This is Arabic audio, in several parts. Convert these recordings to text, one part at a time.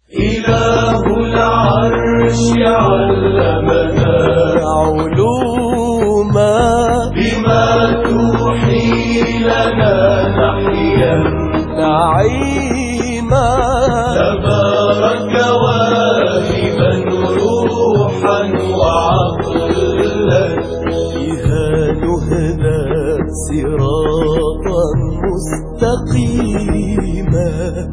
إله العرش علمنا علوما بما توحي لنا نحيا نعيما تبارك واهبا روحا وعقلا بها نهدى صراطا مستقيما.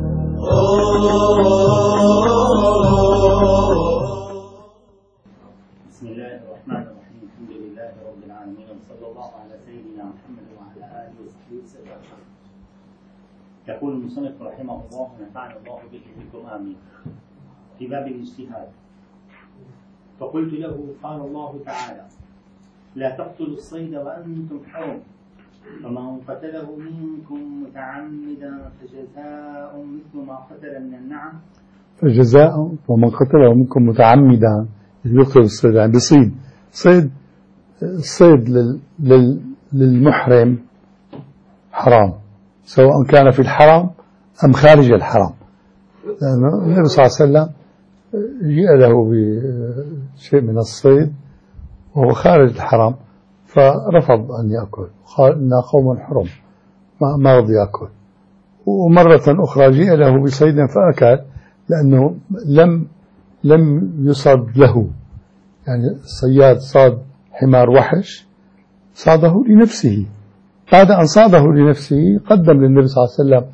بسم الله الرحمن الرحيم. الحمد لله رب العالمين، وصلى الله على سيدنا محمد وعلى آله وصحبه وسلم. يقول المصنف رحمه الله ونفعنا الله به بكم آمين. في باب الاجتهاد، فقلت له: قال الله تعالى: لا تقتلوا الصيد وأنتم حرم، فمن قتله منكم متعمدا فجزاء مثل ما قتل من النعم. فجزاء ومن قتله منكم متعمدا يقتل الصيد، يعني بصيد الصيد للمحرم حرام، سواء كان في الحرم أم خارج الحرم. لأن النبي صلى الله عليه وسلم جاء له بشيء من الصيد وهو خارج الحرم فرفض أن يأكل، قال إنا قوم حرم، ما رضي يأكل. ومرة أخرى جاء له بصيد فأكل، لأنه لم يصاد له، يعني الصياد صاد حمار وحش صاده لنفسه، بعد أن صاده لنفسه قدم للنبي صلى الله عليه وسلم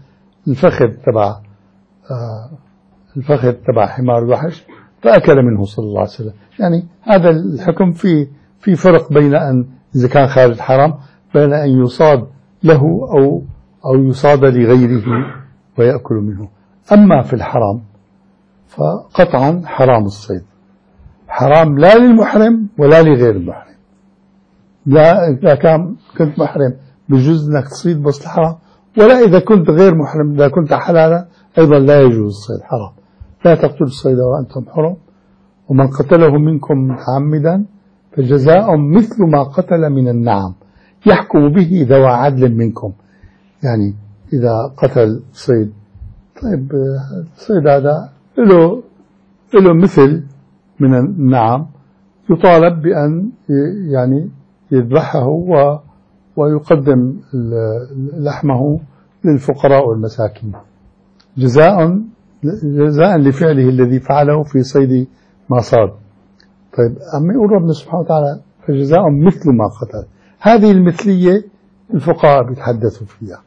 الفخذ تبع حمار الوحش فأكل منه صلى الله عليه وسلم. يعني هذا الحكم في فرق بين أن إذا كان خارج الحرم بين أن يصاد له أو يصاد لغيره ويأكل منه. أما في الحرم فقطعا حرام الصيد، حرام لا للمحرم ولا لغير المحرم. لا إذا كنت محرم بجوز أنك تصيد بس الحرام، ولا إذا كنت غير محرم، إذا كنت حلالا أيضا لا يجوز الصيد، حرام. لا تقتلوا الصيد وأنتم حرم، ومن قتله منكم متعمدا فجزاء مثل ما قتل من النعم يحكم به ذوى عدل منكم. يعني إذا قتل صيد، طيب الصيد هذا له مثل من النعم، يطالب بأن يعني يذبحه ويقدم لحمه للفقراء والمساكين جزاء لفعله الذي فعله في صيد ما صاد. طيب أما يقول ربنا سبحانه وتعالى فجزاء مثل ما قتل، هذه المثلية الفقهاء بيتحدثوا فيها.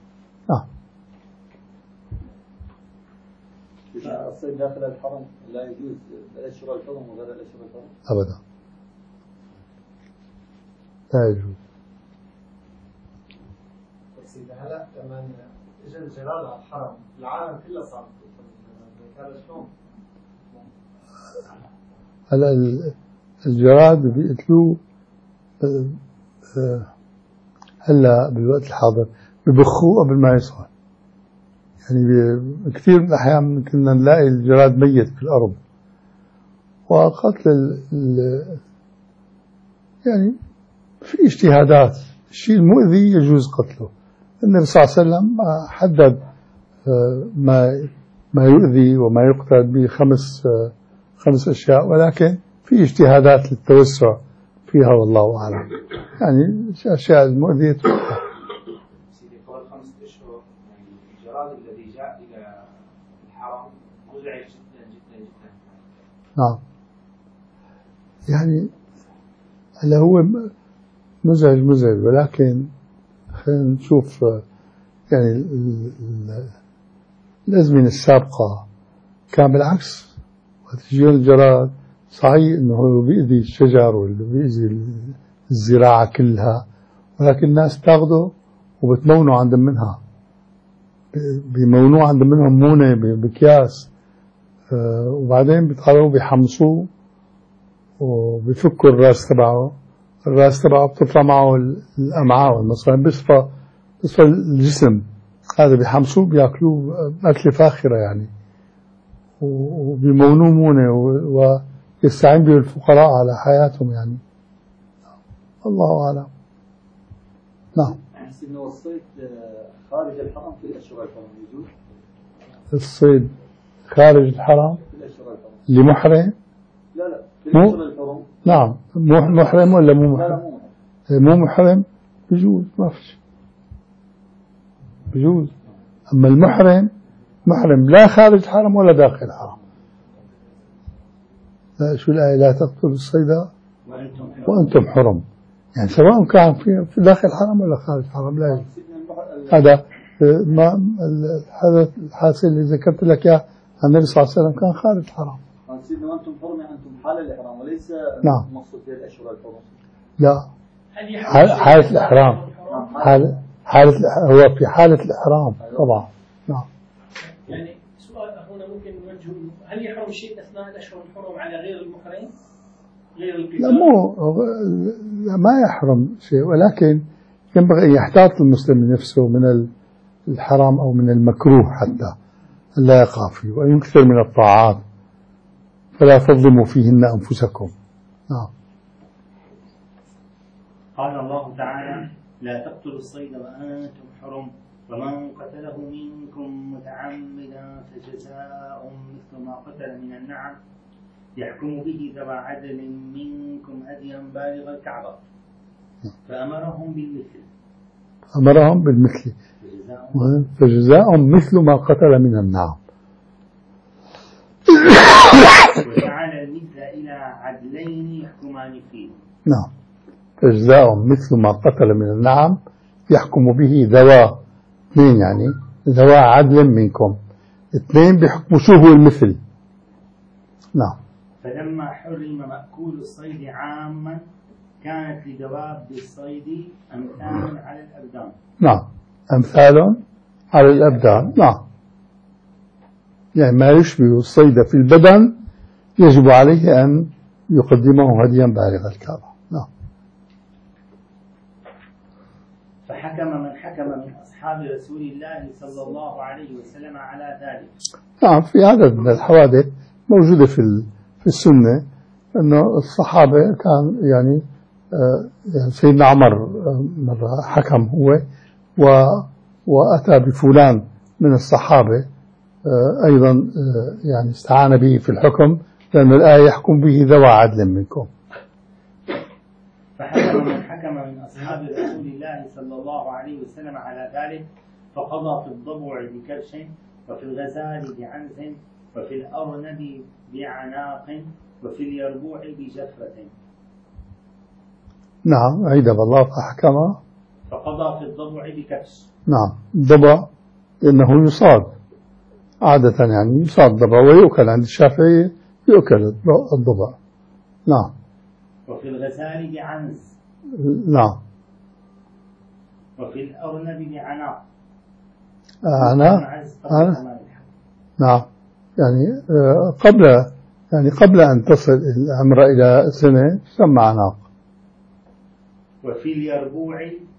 الصيد داخل الحرم لا يجوز الأشهر الحرم وغير الأشهر الحرم أبدا، لا يجوز. بس إذا هلا كمان إجا الجراد على الحرم العالم كله صار هذا شلون؟ هلا الجراد بيقتلوه هلا بالوقت الحاضر ببخوه قبل ما يصعد. يعني كثير من الأحيان كنا نلاقي الجراد ميت في الأرض. وقتل يعني في اجتهادات، الشيء المؤذي يجوز قتله. النبي صلى الله عليه وسلم حدد ما يؤذي وما يقتل بخمس أشياء، ولكن في اجتهادات للتوسع فيها والله أعلم. يعني الأشياء المؤذية تقتل. سيدي قبل 5 أشهر الجراد الذي جاء إلى الحرم مزعج جدا جدا جدا. نعم، يعني هلا هو مزعج، ولكن خلينا نشوف يعني الأزمنة السابقة كان بالعكس، وقت يجي الجراد صحيح إنه بيأذي الشجر وبيأذي الزراعة كلها، ولكن الناس تاخده وبتمونوا عند منها، بيمونوه عند منهم مونة بأكياس، وبعدين بيطلعوه بيحمصوه وبيفكوا الراس تبعه بتطلع معه الأمعاء والمصارين، بيصفى الجسم. هذا بيحمصوه بياكلوه أكل فاخرة يعني، وبيمونوه مونة ويستعين به الفقراء على حياتهم يعني. الله أعلم. نعم. أحس إنه الصيد خارج الحرم في الأشهر الحرم يجوز؟ الصيد خارج الحرم في لمحرم؟ لا لا مو- بالنسبة للحرم نعم، محرم ولا مو لا لا محرم؟ مو مو محرم بجوز، ما في شيء بجوز. أما المحرم محرم لا خارج الحرم ولا داخل الحرم. لا، شو الآية؟ لا تقتلوا الصيد وأنتم حرم، يعني سواء كان في داخل الحرم ولا خارج الحرم لا يجوز. هذا ما الحادثة اللي ذكرت لك إياه عن النبي صلى الله عليه وسلم كان خارج الحرم. سيدنا وأنتم حرم يعني أنتم حال الإحرام وليس نعم. مقصود في الأشهر الحرم. لا، حالة الإحرام، هو في حالة الإحرام طبعا. نعم. يعني سؤال هنا ممكن نوجهه، هل يحرم شيء أثناء الأشهر الحرم على غير المحرم؟ غير القتال؟ لا، ما يحرم شيء، ولكن ينبغي أن يحتاط المسلم لنفسه من الحرام أو من المكروه حتى لا يقع فيه، وأن يكثر من الطاعات فلا تظلموا فيهن أنفسكم. نعم. قال الله تعالى: لا تقتلوا الصيد وأنتم حرم، ومن قتله منكم متعمدا فجزاء مثل ما قتل من النعم يحكم به ذوى عدل منكم هديا بالغ الكعبة. فأمرهم بالمثل فجزاء مثل ما قتل من النعم. وجعل المثل إلى عدلين يحكمان فيه. نعم، فجزاء مثل ما قتل من النعم يحكم به ذوى اثنين، يعني ذوى عدل منكم، اثنين بحكم شو هو المثل. نعم. فلما حرم مأكول الصيد عاما كانت لدواب الصيد أمثال على الأبدان. نعم، أمثال على الأبدان. نعم، يعني ما يشبه الصيد في البدن يجب عليه أن يقدمه هديا بالغ الكعبة. نعم. فحكم من حكم من أصحاب رسول الله صلى الله عليه وسلم على ذلك. نعم، في عدد من الحوادث موجودة في السنة أنه الصحابة كان يعني سيدنا عمر مرة حكم هو وأتى بفلان من الصحابة أيضا يعني استعان به في الحكم، لأن الآية يحكم به ذوى عدل منكم. فحكم من حكم من أصحاب رسول الله صلى الله عليه وسلم على ذلك، فقضى في الضبع بكبش، وفي الغزال بعنز، وفي الأرنب بعناق، وفي اليربوع بجفرة. نعم، عيدب الله. فحكم فقضى في الضبع بكبش. نعم، الضبع لأنه يصاد عادة، يعني يصاد ضبع ويؤكل، عند الشافعية يؤكل الضبع. نعم. وفي الغزال بعنز. نعم. وفي الأرنب بعناق. نعم، يعني قبل أن تصل الأمر إلى سنة تسمى عناق. وفي اليربوع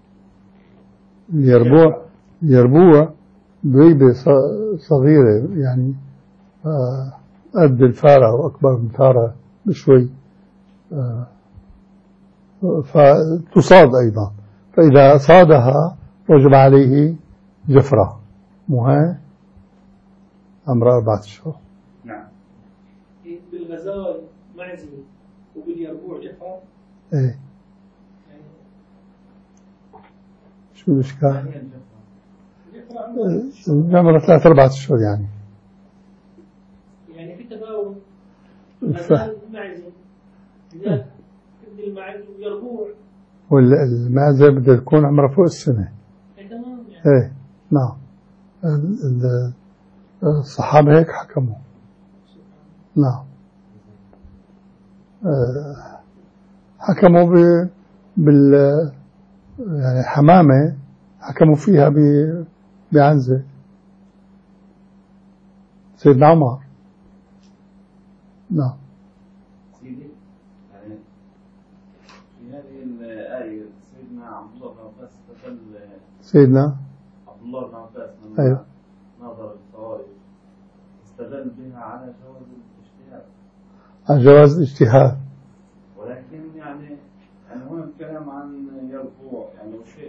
اليربوع بيبة صغيرة، يعني قد الفارة وأكبر من الفارة بشوي، فتصاد أيضا، فإذا صادها وجب عليه جفرة، مهي أمر 4 أشهر. نعم. بالغزال معزي وباليربوع جفرة. إيه. شو الإشكال؟ الجمرة 3-4 أشهر يعني في تفاوت. الغزال معزي المعز ويربوع، والمعزة بدها تكون عمرها فوق السنة. تمام يعني. إيه. نعم، الصحابة هيك حكموا. نعم. حكموا يعني حمامة حكموا فيها بعنزة سيدنا عمر. نعم. سيدي يعني في هذه الآية سيدنا عبد الله بن عباس استدل. سيدنا عبد الله بن عباس من أيوه. نظر الفوائد استدل بها على جواز الاجتهاد. على جواز الاجتهاد. ولكن يعني هنا الكلام عن يرفوع يعني شيء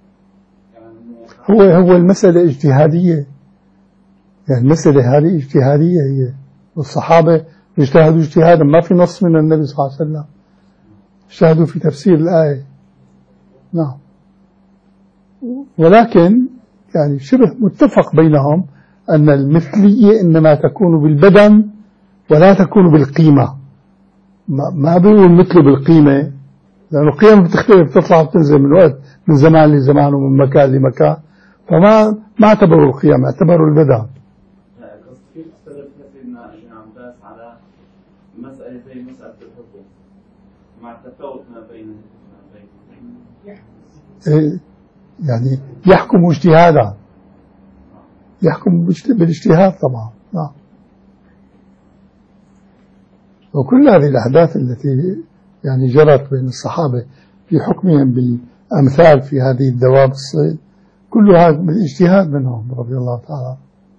يعني هو المسألة اجتهادية، يعني المسألة هذه اجتهادية هي، والصحابة اجتهدوا اجتهادا ما في نص من النبي صلى الله عليه وسلم، اجتهدوا في تفسير الآية. نعم. ولكن يعني شبه متفق بينهم أن المثلية إنما تكون بالبدن ولا تكون بالقيمة. ما بيقول مثله بالقيمة، لأنه القيم بتختلف، تطلع وتنزل من وقت من زمان لزمان ومن مكان لمكان، فما اعتبروا القيم، اعتبروا البدن. كيف استدل سيدنا ابن عباس على مسألة زي مسألة الحكم مع التفاوت ما بين يعني يحكم اجتهادا، يحكم بالاجتهاد طبعا. نعم. وكل هذه الأحداث التي يعني جرت بين الصحابة في حكمهم بالأمثال في هذه الدواب الصيد كلها بالاجتهاد منهم رضي الله تعالى.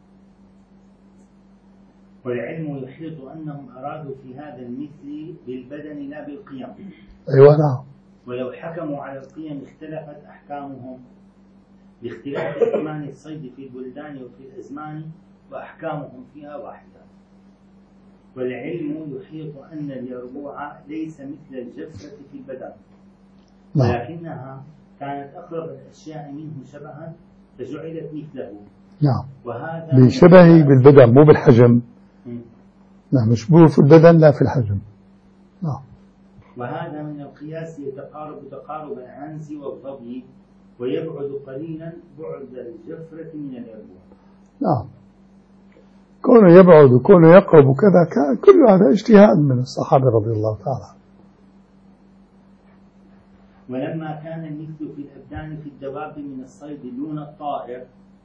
والعلم يحيط أنهم أرادوا في هذا المثل بالبدن لا بالقيم. أيوة نعم. ولو حكموا على القيم اختلفت أحكامهم باختلاف زمان الصيد في البلدان وفي الأزمان، وأحكامهم فيها واحدة. والعلم يحيط أن اليربوع ليس مثل الجفرة في البدن، ولكنها كانت أقرب الأشياء منه شبها فجعلت مثله. نعم. وهذا بشبهه بالبدن مو بالحجم. نعم، مشبوه في البدن لا في الحجم. نعم. وهذا من القياس يتقارب تقارب العنز والظبي، ويبعد قليلا بعد الجفرة من اليربوع. نعم. كونه يبعد وكونه يقرب وكذا، كل هذا اجتهاد من الصحابة رضي الله تعالى. ولما كان المثل في الأبدان في الدواب من الصيد دون الطائر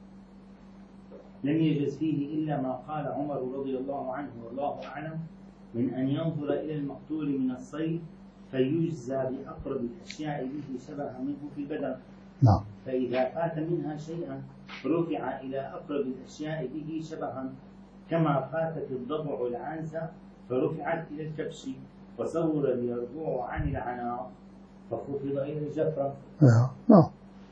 لم يجز فيه إلا ما قال عمر رضي الله عنه والله أعلم، من أن ينظر إلى المقتول من الصيد فيجزى بأقرب الأشياء به شبها منه في البدن. نعم. فإذا فات منها شيئا رفع إلى أقرب الأشياء به شبها، كما فاتت الضبع العنزة فرفعت إلى الكبش، وصور اليربوع عن العناق فخفض إلى الجفرة. نعم.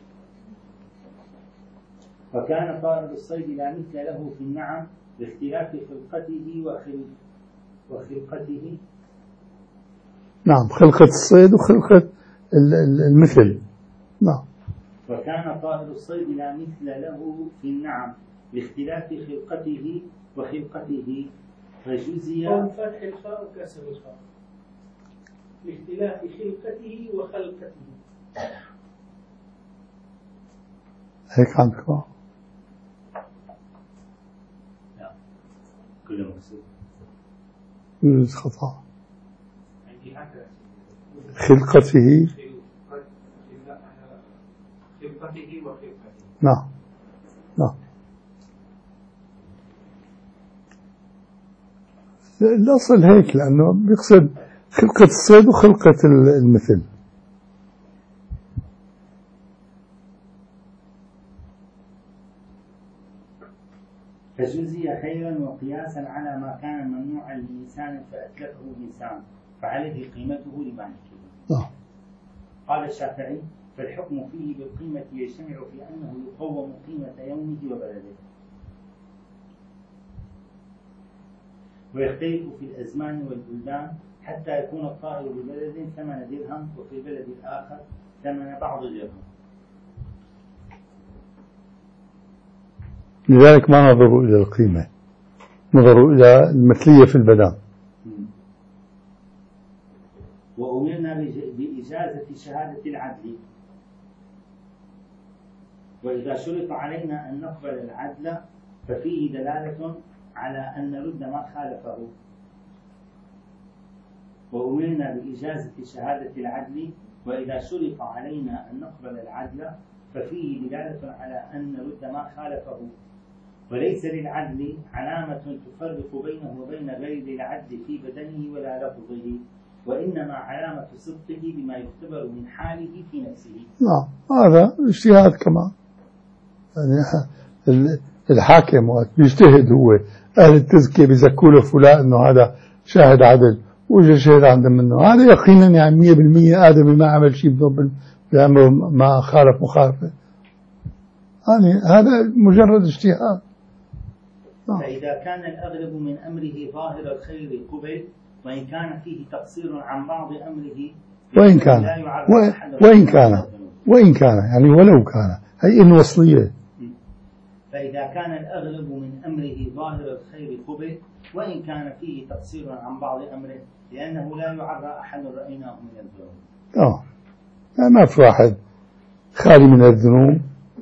وكان طائر الصيد لا مثل له في النعم باختلاف خلقته وخلقته. نعم، خلقة الصيد وخلقة المثل. نعم. وكان طائر الصيد لا مثل له في النعم باختلاف خلقته وخلقته فجزي. أو فتح الخاء وكسر الخاء باختلاف خلقته وخلقته. هيك عندك بقى. لا كله مكسور. خطأ. عندي هكذا خلقته. خلقته وخلقته. نعم. نعم. الأصل هيك، لأنه بيقصد خلقة الصيد وخلقة المثل. فجزي خيرا وقياسا على ما كان ممنوعا لإنسان فأتلفه الإنسان فعليه قيمته لمالكه. قال الشافعي: فالحكم فيه بالقيمة يجتمع في أنه يقوم قيمة يومه وبلده، ويختلف في الأزمان والبلدان حتى يكون الطائر ببلد ثمن درهم وفي البلد الآخر ثمن بعض درهم. لذلك ما نظروا إلى القيمة، نظروا إلى المثلية في البدن. وأمرنا بإجازة شهادة العدل، وإذا شرط علينا أن نقبل العدل ففيه دلالة على أن نرد ما خالفه. وأمرنا بإجازة شهادة العدل، وإذا شرط علينا أن نقبل العدل ففيه دلالة على أن نرد ما خالفه. وليس للعدل علامة تفرق بينه وبين غير العدل في بدنه ولا لفظه، وإنما علامة صدقه بما يختبر من حاله في نفسه. نعم، هذا اجتهاد كمان. يعني الحاكم وقت بيجتهد هو، أهل التزكية بيزكوا له فلان إنه هذا شاهد عدل، وجه شاهد عنده منه، هذا يقينا يعني 100% آدمي ما عمل شيء بأمره ما خالف مخالفة. يعني هذا مجرد اجتهاد. فإذا كان الأغلب من أمره ظاهر الخير قبل، وإن كان فيه تقصير عن بعض أمره وإن كان يعني ولو كان، هي إن وصلية. فإذا كان الأغلب من أمره ظاهر الخير قبل، وإن كان فيه تقصير عن بعض أمره، لأنه لا يعرى أحد رأيناه من الذنوب. ما في واحد خالي من الذنوب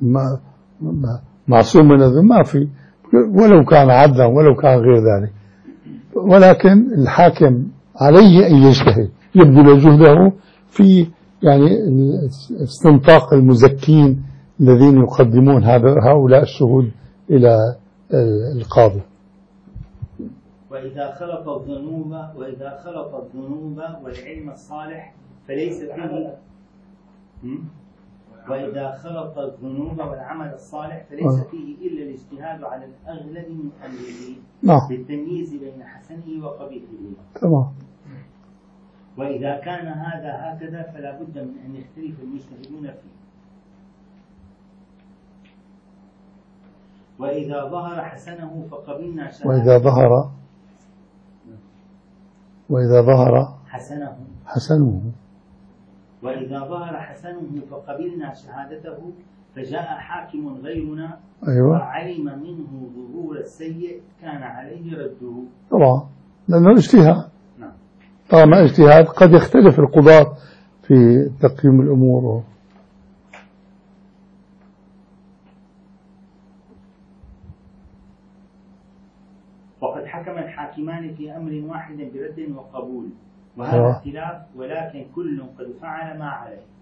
معصوم من الذنوب، ما في، ولو كان عدلا ولو كان غير ذلك. ولكن الحاكم عليه أن يجتهد، يبذل جهده في يعني استنطاق المزكين الذين يقدمون هؤلاء الشهود إلى القاضي. وإذا خلط الذنوب والعلم الصالح فليس فيه وإذا خلط الذنوب والعمل الصالح فليس فيه إلا الاجتهاد على الأغلب من أمره بالتمييز بين حسنه وقبيحه. تمام. وإذا كان هذا هكذا فلا بد من أن يختلف المجتهدون فيه. وإذا ظهر حسنه فقبلنا شهادته. وإذا ظهر حسنه وإذا ظهر حسنه فقبلنا شهادته، فجاء حاكم غيرنا وعلم منه ظهور السيء كان عليه رده. طبعا لأنه اجتهاد. نعم. طالما اجتهاد قد يختلف القضاة في تقييم الأمور. وقد حكم الحاكمان في أمر واحد برد وقبول، وهذا اختلاف، ولكن كل قد فعل ما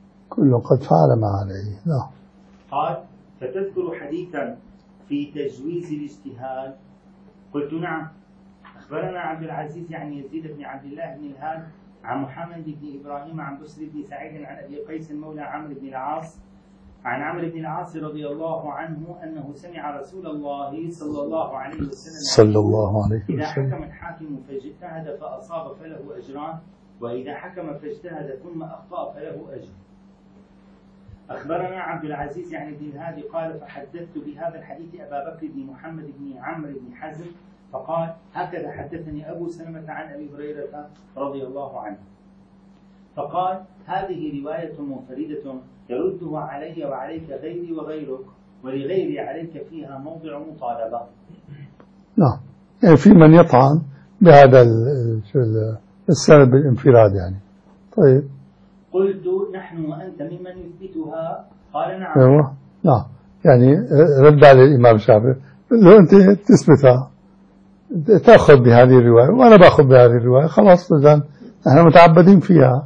عليه. نعم. قال: فتذكر حديثا في تجويز الاجتهاد؟ قلت: نعم. أخبرنا عبد العزيز يعني يزيد بن عبد الله بن الهاد عن محمد بن إبراهيم عن بسر بن سعيد عن أبي قيس مولى عمرو بن العاص عن عمرو بن العاص رضي الله عنه أنه سمع رسول الله صلى الله عليه وسلم إذا حكم الحاكم فاجتهد فأصاب فله أجران، وإذا حكم فاجتهد ثم أخطأ فله أجر. أخبرنا عبد العزيز يعني بن الهادي قال: فحدثت بهذا الحديث أبا بكر بن محمد بن عمرو بن حزم فقال: هكذا حدثني أبو سلمة عن أبي هريرة رضي الله عنه. فقال: هذه رواية منفردة يرده علي وعليك غيري وغيرك، ولغيري عليك فيها موضع مطالبة. نعم، يعني في من يطعن بهذا السند بالانفراد يعني. طيب. قلت: نحن وأنت ممن يثبتها؟ قال: نعم. أيوة. نعم، يعني رد على الإمام الشافعي، لو أنت تثبتها تأخذ بهذه الرواية وأنا بأخذ بهذه الرواية، خلاص إذن نحن متعبدين فيها.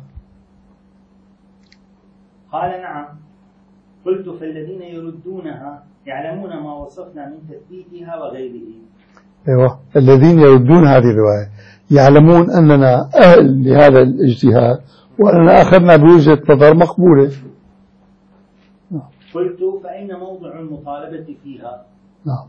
قال: نعم. قلت: فالذين يردونها يعلمون ما وصفنا من تثبيتها وغيره. أيوة، الذين يردون هذه الرواية يعلمون أننا أهل لهذا الاجتهاد وأننا أخذنا بوجهة نظر مقبولة. قلت: فأين موضع المطالبة فيها؟ نعم.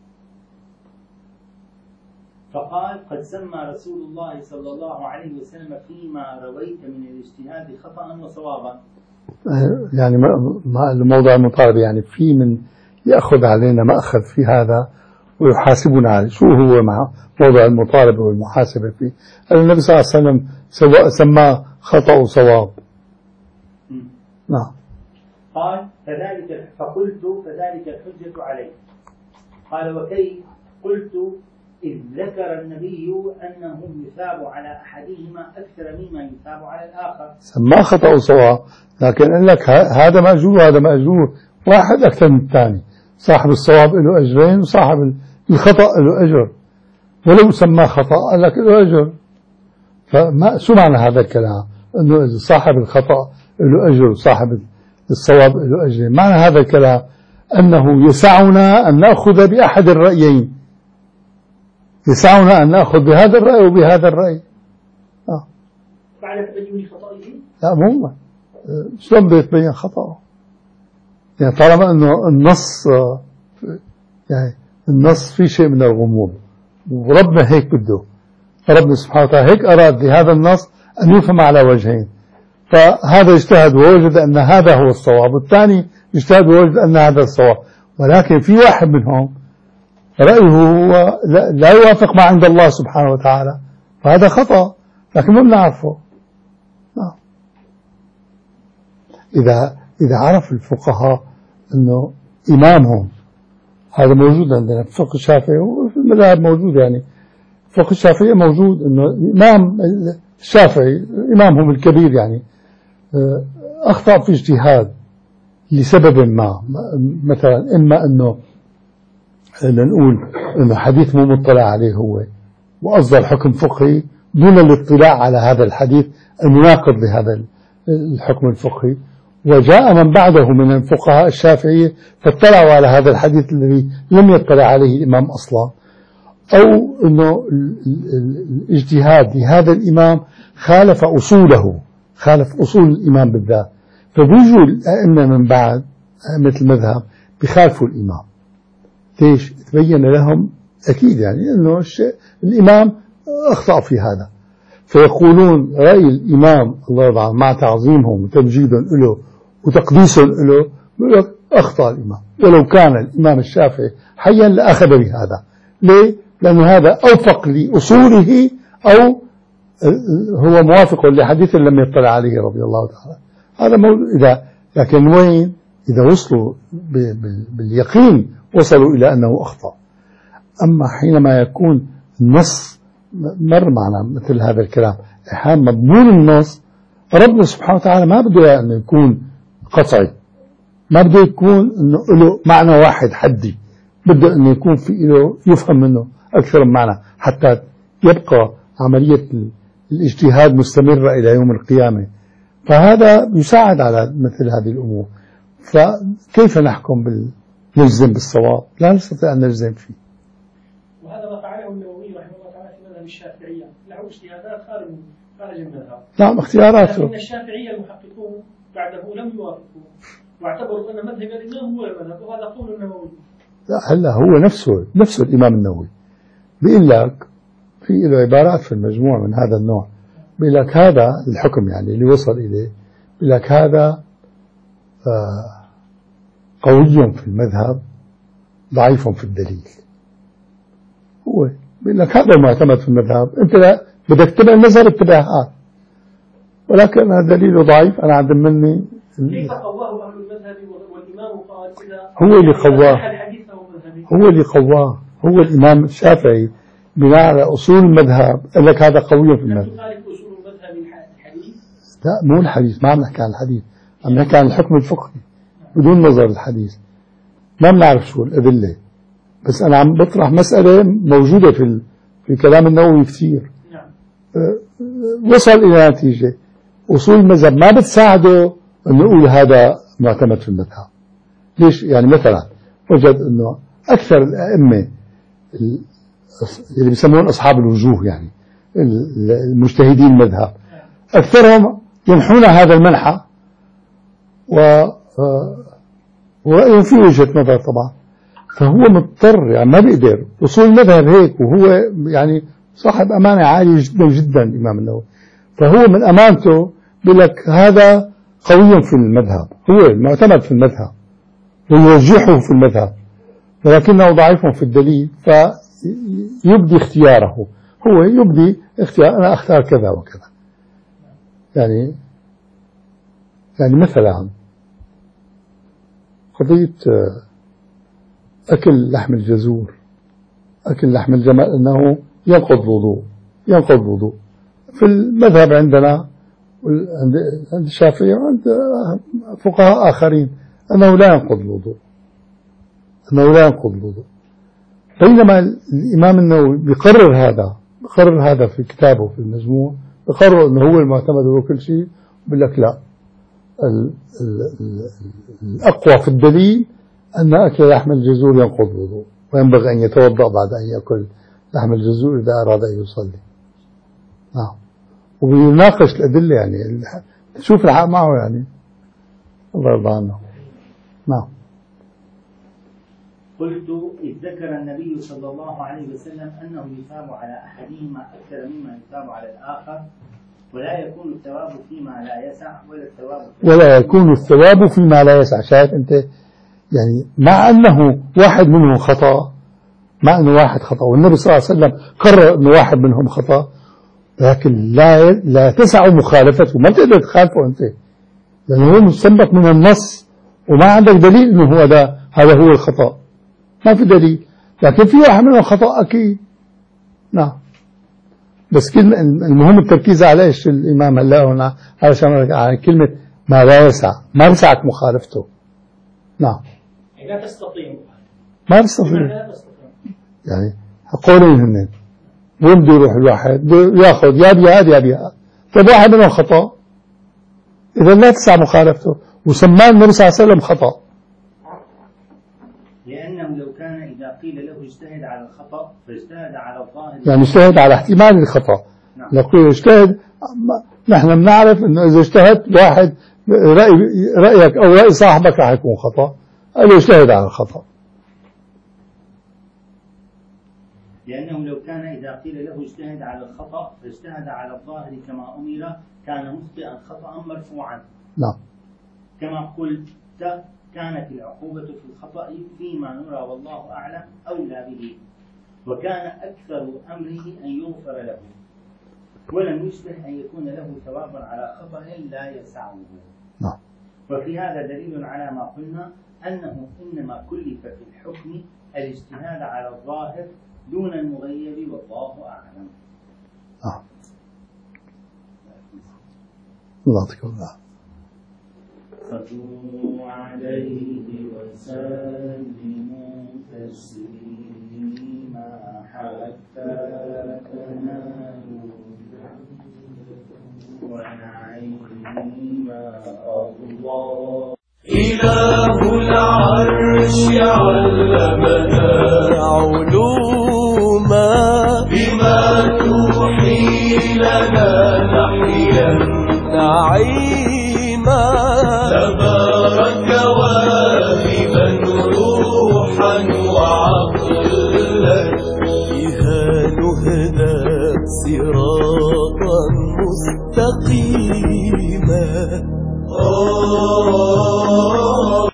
فقال: قد سمى رسول الله صلى الله عليه وسلم فيما رويت من الاجتهاد خطأ وصوابا. يعني موضع المطالبة يعني في من يأخذ علينا مأخذ في هذا ويحاسبنا عليه. شو هو مع موضع المطالبة والمحاسبة فيه؟ النبي صلى الله عليه وسلم سماه خطأ وصواب. نعم. قال: فقلت: فذلك الحجة عليه. قال: وكيف؟ قلت: إذ ذكر النبي أنه يثاب على أحدهما أكثر مما يثاب على الآخر. سماه خطأ وصواب، لكن قال لك هذا مأجور وهذا مأجور، واحد أكثر من الثاني، صاحب الصواب له أجرين وصاحب الخطأ له أجر، ولو سماه خطأ قال لك له أجر. شو معنى هذا الكلام؟ أنه صاحب الخطأ له أجر وصاحب الصواب له أجرين. معنى هذا الكلام أنه يسعنا أن نأخذ بأحد الرأيين، يسعنا أن نأخذ بهذا الرأي وبهذا الرأي. بعد تبين خطأه؟ لا مو شلون بيتبين خطأه؟ يعني طالما أنه النص يعني النص في شيء من الغموض، وربنا هيك بده، ربنا سبحانه وتعالى هيك أراد لهذا النص أن يفهم على وجهين، فهذا اجتهد ووجد أن هذا هو الصواب، والثاني اجتهد ووجد أن هذا الصواب، ولكن في واحد منهم رأيه هو لا يوافق ما عند الله سبحانه وتعالى، فهذا خطأ، لكن ما بنعرفه. إذا عرف الفقهاء أنه إمامهم، هذا موجود عندنا في الفقه الشافعي وفي المذاهب موجود، يعني الفقه الشافعي موجود أنه إمام الشافعي إمامهم الكبير يعني أخطأ في اجتهاد لسبب ما، مثلا إما أنه نقول أنه حديث مو مطلع عليه هو وأصدر حكم فقهي دون الاطلاع على هذا الحديث المناقض لهذا الحكم الفقهي، وجاء من بعده من الفقهاء الشافعية فاطلعوا على هذا الحديث الذي لم يطلع عليه الإمام أصلا، أو أنه الاجتهاد لهذا الإمام خالف أصوله، خالف أصول الإمام بالذات، فبيجوا الأئمة من بعد أئمة المذهب بخالفوا الإمام. ليش؟ تبين لهم أكيد يعني أنه الإمام أخطأ في هذا، فيقولون رأي الإمام الله يرضى عنه مع تعظيمهم وتمجيدهم له وتقديسهم له أخطأ الإمام، ولو كان الإمام الشافعي حيا لأخذ بهذا. ليه؟ لأن هذا أوفق لأصوله أو هو موافق لحديث لم يطلع عليه رضي الله تعالى. هذا إذا لكن وين إذا وصلوا باليقين وصلوا إلى أنه أخطأ. أما حينما يكون النص مر معنا مثل هذا الكلام، أحيانا مضمون النص ربنا سبحانه وتعالى ما بده أنه يكون قطعي، ما بده يكون أنه له معنى واحد حدي، بده أنه يكون في له يفهم منه أكثر من معنى حتى يبقى عملية الاجتهاد مستمرة إلى يوم القيامة. فهذا يساعد على مثل هذه الأمور. فكيف نحكم نجزم بالصواب؟ لا نستطيع أن نجزم فيه. وهذا ما فعله النووي رحمه الله تعالى في مذهب الشافعية، له اجتهادات خارج المذهب. نعم اختياراته. لكن الشافعية المحققون بعده لم يوافقوا واعتبروا أن مذهب الإمام هو المذهب، وهذا قول النووي. لا هلا هو نفسه الإمام النووي بيقول لك في له عبارات في المجموع من هذا النوع، بيقول لك هذا الحكم يعني اللي وصل إليه، بيقول لك هذا قوي في المذهب ضعيف في الدليل. هو بيقول لك هذا المعتمد في المذهب، أنت بدك تتبع المذهب اتبعها، ولكن هذا دليله ضعيف أنا عندي مني. كيف قواه أهل المذهب والإمام قال إذا هو اللي قواه، هو اللي قواه، هو الإمام الشافعي بناء على أصول المذهب قال لك هذا قوي في المذهب. تخالف أصول المذهب الحديث؟ لا مو الحديث، ما عم نحكي عن الحديث، عم نحكي عن الحكم الفقهي بدون نظر الحديث. ما بنعرف شو الأدلة، بس أنا عم بطرح مسألة موجودة في كلام النووي كثير. وصل إلى نتيجة أصول المذهب ما بتساعده أن نقول هذا معتمد في المذهب. ليش؟ يعني مثلا وجد أنه أكثر الأئمة اللي بيسمون أصحاب الوجوه يعني المجتهدين المذهب أكثرهم ينحون هذا المنحى ورأيهم في وجهة نظر طبعا، فهو مضطر يعني ما بيقدر. أصول المذهب هيك، وهو يعني صاحب أمانة عالية جدا جدا الإمام النووي، فهو من أمانته بيقول لك هذا قوي في المذهب، هو معتمد في المذهب ويرجحه في المذهب، ولكنه ضعيف في الدليل، فيبدي اختياره، هو يبدي اختيار أنا أختار كذا وكذا. يعني مثلا قضية أكل لحم الجزور، أكل لحم الجمل أنه ينقض الوضوء في المذهب عندنا عند الشافعي وعند فقهاء آخرين أنه لا ينقض الوضوء، بينما الإمام النووي بيقرر هذا في كتابه في المجموع، بيقرر أنه هو المعتمد وكل شيء، بيقول لك لا، الأقوى في الدليل أن أكل لحم الجزور ينقض الوضوء، وينبغي أن يتوضأ بعد أن يأكل لحم الجزور إذا أراد أن يصلي. نعم، وبيناقش الأدلة يعني شوف الحق معه يعني الله يرضى عنه. نعم. قلت إذ ذكر النبي صلى الله عليه وسلم أنه يثاب على أحدهما أكثر مما يثاب على الآخر، ولا يكون الثواب فيما لا يسع ولا يكون الثواب فيما لا يسع. شايف أنت يعني مع أنه واحد منهم خطأ مع أنه واحد خطأ، والنبي صلى الله عليه وسلم قرر أنه واحد منهم خطأ، لكن لا تسع مخالفته، ما بتقدر تخالفه أنت، لأنه هو مستنبط من النص وما عندك دليل أنه هو هذا هو الخطأ، ما في دليل، لكن في واحد منهم خطأ أكيد. نعم. بس المهم التركيز على إيش الإمام هلا هنا على كلمة ما لا يسع، ما يسعك مخالفته. نعم. لا تستطيع. ما تستطيع. يعني قولين هن وين بده يروح الواحد؟ بده ياخذ يا بهذا يا بهذا. طيب واحد منهم خطأ، إذا لا تسع مخالفته، وسماه النبي صلى الله عليه وسلم خطأ. لأنه لو كان إذا قيل له اجتهد على الخطأ فاجتهد على الظاهر، يعني اجتهد على احتمال الخطأ. نعم. لو قيل اجتهد، نحن بنعرف انه اذا اجتهدت واحد رأيك او رأي صاحبك راح يكون خطأ، قال له اجتهد على الخطأ. لأنه لو كان إذا قيل له اجتهد على الخطأ فاجتهد على الظاهر كما أمر كان مخطئا خطأ مرفوعا. نعم. كما قلت كانت العقوبة في الخطأ فيما نرى والله أعلم أولى به، وكان أكثر أمره أن يغفر له، ولم يشبه أن يكون له ثواب على خطأ لا يسعه. نعم. وفي هذا دليل على ما قلنا أنه إنما كلف في الحكم الاجتهاد على الظاهر دون المغيب والله أعلم. الله يعطيكم العافية. صلوا عليه وسلموا تسليما حتى تنالوا ونعيما الله. إله العرش علمنا علوما بما توحي لنا نحيا نعيما، تبارك واهبا روحا وعقلا بها نهدى صراطا مستقيما.